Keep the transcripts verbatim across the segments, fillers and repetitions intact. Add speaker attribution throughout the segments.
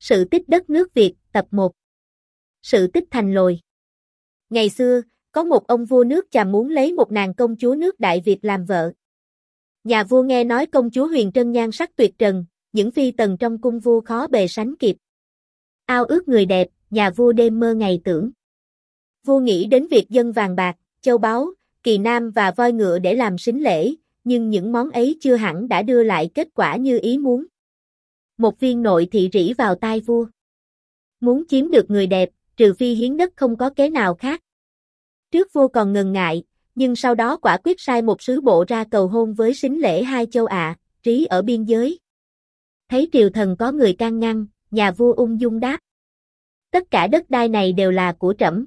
Speaker 1: Sự tích đất nước Việt, tập một. Sự tích thành lồi. Ngày xưa, có một ông vua nước Chàm muốn lấy một nàng công chúa nước Đại Việt làm vợ. Nhà vua nghe nói công chúa Huyền Trân nhan sắc tuyệt trần, những phi tần trong cung vua khó bề sánh kịp. Ao ước người đẹp, nhà vua đêm mơ ngày tưởng. Vua nghĩ đến việc dâng vàng bạc, châu báu, kỳ nam và voi ngựa để làm sính lễ, nhưng những món ấy chưa hẳn đã đưa lại kết quả như ý muốn. Một viên nội thị rỉ vào tai vua. Muốn chiếm được người đẹp, trừ phi hiến đất không có kế nào khác. Trước vua còn ngần ngại, nhưng sau đó quả quyết sai một sứ bộ ra cầu hôn với sính lễ hai châu ạ, trí ở biên giới. Thấy triều thần có người can ngăn, nhà vua ung dung đáp. Tất cả đất đai này đều là của trẫm.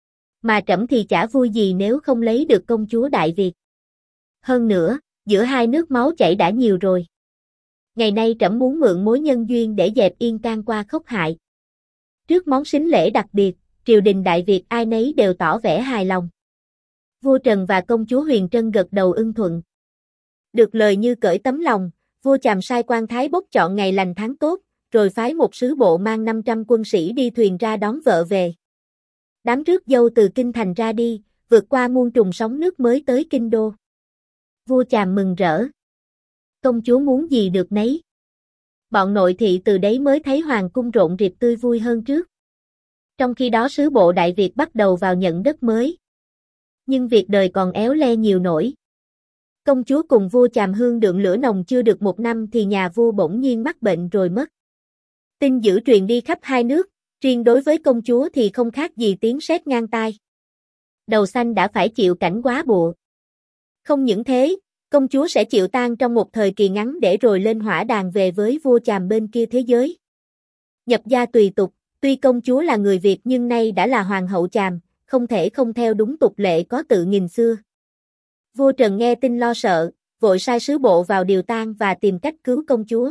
Speaker 1: Mà trẫm thì chả vui gì nếu không lấy được công chúa Đại Việt. Hơn nữa, giữa hai nước máu chảy đã nhiều rồi. Ngày nay trẫm muốn mượn mối nhân duyên để dẹp yên can qua khốc hại. Trước món sính lễ đặc biệt, triều đình Đại Việt ai nấy đều tỏ vẻ hài lòng. Vua Trần và công chúa Huyền Trân gật đầu ưng thuận. Được lời như cởi tấm lòng, vua Chàm sai quan thái bốc chọn ngày lành tháng tốt, rồi phái một sứ bộ mang năm trăm quân sĩ đi thuyền ra đón vợ về. Đám rước dâu từ kinh thành ra đi, vượt qua muôn trùng sóng nước mới tới kinh đô. Vua Chàm mừng rỡ. Công chúa muốn gì được nấy. Bọn nội thị từ đấy mới thấy hoàng cung rộn rịp tươi vui hơn trước. Trong khi đó sứ bộ Đại Việt bắt đầu vào nhận đất mới. Nhưng việc đời còn éo le nhiều nỗi. Công chúa cùng vua Chàm hương đượng lửa nồng chưa được một năm thì nhà vua bỗng nhiên mắc bệnh rồi mất. Tin dữ truyền đi khắp hai nước, riêng đối với công chúa thì không khác gì tiếng sét ngang tai. Đầu xanh đã phải chịu cảnh quá bụa. Không những thế, công chúa sẽ chịu tang trong một thời kỳ ngắn để rồi lên hỏa đàn về với vua Chàm bên kia thế giới. Nhập gia tùy tục, tuy công chúa là người Việt nhưng nay đã là hoàng hậu Chàm, không thể không theo đúng tục lệ có tự nghìn xưa. Vua Trần nghe tin lo sợ, vội sai sứ bộ vào điều tang và tìm cách cứu công chúa.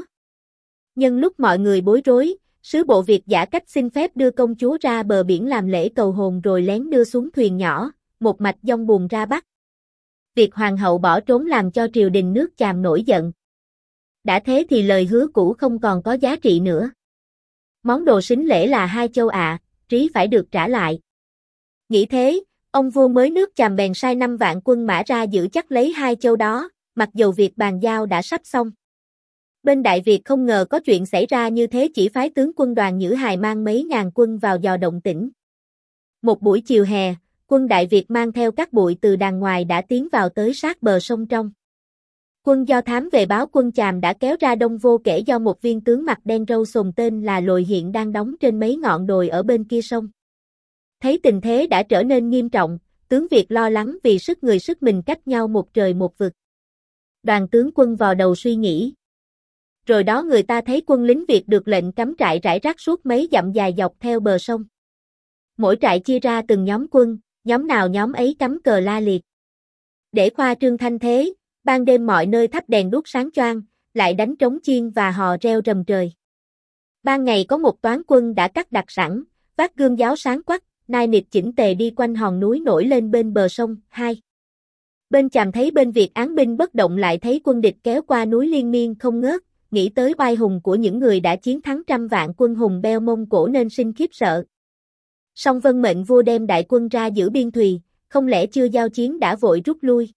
Speaker 1: Nhân lúc mọi người bối rối, sứ bộ Việt giả cách xin phép đưa công chúa ra bờ biển làm lễ cầu hồn rồi lén đưa xuống thuyền nhỏ, một mạch dông buồm ra Bắc. Việc hoàng hậu bỏ trốn làm cho triều đình nước Chàm nổi giận. Đã thế thì lời hứa cũ không còn có giá trị nữa. Món đồ sính lễ là hai châu ạ, trí phải được trả lại. Nghĩ thế, ông vua mới nước Chàm bèn sai năm vạn quân mã ra giữ chắc lấy hai châu đó, mặc dầu việc bàn giao đã sắp xong. Bên Đại Việt không ngờ có chuyện xảy ra như thế, chỉ phái tướng quân Đoàn Nhữ Hài mang mấy ngàn quân vào dò động tĩnh. Một buổi chiều hè, quân Đại Việt mang theo các bụi từ đàng ngoài đã tiến vào tới sát bờ sông trong. Quân do thám về báo quân Chàm đã kéo ra đông vô kể do một viên tướng mặt đen râu sồm tên là Lồi hiện đang đóng trên mấy ngọn đồi ở bên kia sông. Thấy tình thế đã trở nên nghiêm trọng, tướng Việt lo lắng vì sức người sức mình cách nhau một trời một vực. Đoàn tướng quân vò đầu suy nghĩ. Rồi đó người ta thấy quân lính Việt được lệnh cắm trại rải rác suốt mấy dặm dài dọc theo bờ sông. Mỗi trại chia ra từng nhóm quân, nhóm nào nhóm ấy cắm cờ la liệt. Để khoa trương thanh thế, ban đêm mọi nơi thắp đèn đuốc sáng choang, lại đánh trống chiên và hò reo rầm trời. Ban ngày có một toán quân đã cắt đặt sẵn, vác gươm giáo sáng quắc, nai nịt chỉnh tề đi quanh hòn núi nổi lên bên bờ sông. Hai. Bên Chàm thấy bên Việt án binh bất động, lại thấy quân địch kéo qua núi liên miên không ngớt, nghĩ tới oai hùng của những người đã chiến thắng trăm vạn quân hùng beo Mông Cổ nên sinh khiếp sợ. Song vân mệnh vua đem đại quân ra giữ biên thùy, không lẽ chưa giao chiến đã vội rút lui.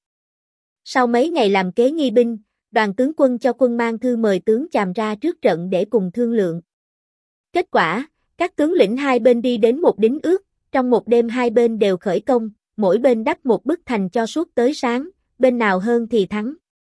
Speaker 1: Sau mấy ngày làm kế nghi binh, đoàn tướng quân cho quân mang thư mời tướng Chàm ra trước trận để cùng thương lượng. Kết quả, các tướng lĩnh hai bên đi đến một đính ước, trong một đêm hai bên đều khởi công, mỗi bên đắp một bức thành cho suốt tới sáng, bên nào hơn thì thắng.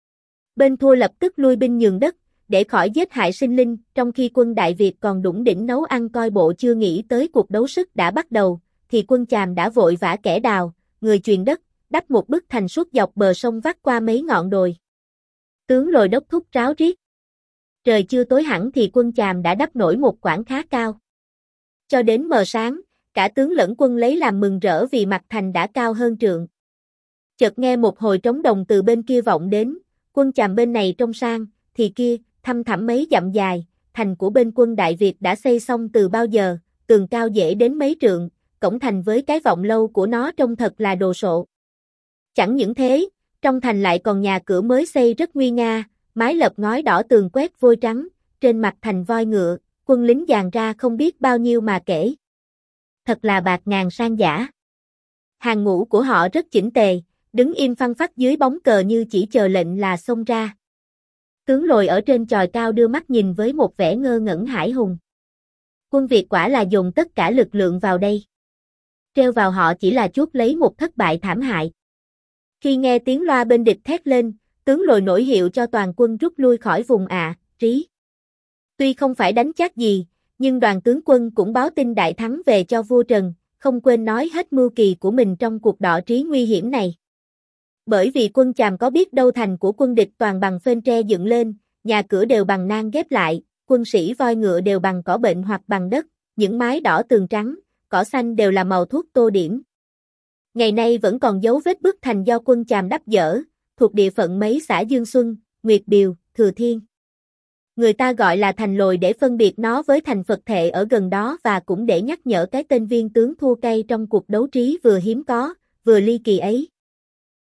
Speaker 1: Bên thua lập tức lui binh nhường đất, để khỏi giết hại sinh linh, trong khi quân Đại Việt còn đủng đỉnh nấu ăn coi bộ chưa nghĩ tới cuộc đấu sức đã bắt đầu, thì quân Chàm đã vội vã kẻ đào, người truyền đất, đắp một bức thành suốt dọc bờ sông vắt qua mấy ngọn đồi. Tướng Lồi đốc thúc ráo riết. Trời chưa tối hẳn thì quân Chàm đã đắp nổi một quãng khá cao. Cho đến mờ sáng, cả tướng lẫn quân lấy làm mừng rỡ vì mặt thành đã cao hơn trượng. Chợt nghe một hồi trống đồng từ bên kia vọng đến, quân Chàm bên này trông sang, thì kia, thăm thẳm mấy dặm dài, thành của bên quân Đại Việt đã xây xong từ bao giờ, tường cao dễ đến mấy trượng, cổng thành với cái vọng lâu của nó trông thật là đồ sộ. Chẳng những thế, trong thành lại còn nhà cửa mới xây rất nguy nga, mái lợp ngói đỏ tường quét vôi trắng, trên mặt thành voi ngựa, quân lính dàn ra không biết bao nhiêu mà kể. Thật là bạt ngàn sang giả. Hàng ngũ của họ rất chỉnh tề, đứng im phăng phắc dưới bóng cờ như chỉ chờ lệnh là xông ra. Tướng Lồi ở trên chòi cao đưa mắt nhìn với một vẻ ngơ ngẩn hãi hùng. Quân Việt quả là dùng tất cả lực lượng vào đây. Treo vào họ chỉ là chuốc lấy một thất bại thảm hại. Khi nghe tiếng loa bên địch thét lên, tướng Lồi nổi hiệu cho toàn quân rút lui khỏi vùng ạ, trí. Tuy không phải đánh chắc gì, nhưng đoàn tướng quân cũng báo tin đại thắng về cho vua Trần, không quên nói hết mưu kỳ của mình trong cuộc đọ trí nguy hiểm này. Bởi vì quân Chàm có biết đâu thành của quân địch toàn bằng phên tre dựng lên, nhà cửa đều bằng nang ghép lại, quân sĩ voi ngựa đều bằng cỏ bệnh hoặc bằng đất, những mái đỏ tường trắng, cỏ xanh đều là màu thuốc tô điểm. Ngày nay vẫn còn dấu vết bức thành do quân Chàm đắp dỡ, thuộc địa phận mấy xã Dương Xuân, Nguyệt Biều, Thừa Thiên. Người ta gọi là thành Lồi để phân biệt nó với thành Phật Thệ ở gần đó và cũng để nhắc nhở cái tên viên tướng thua cay trong cuộc đấu trí vừa hiếm có, vừa ly kỳ ấy.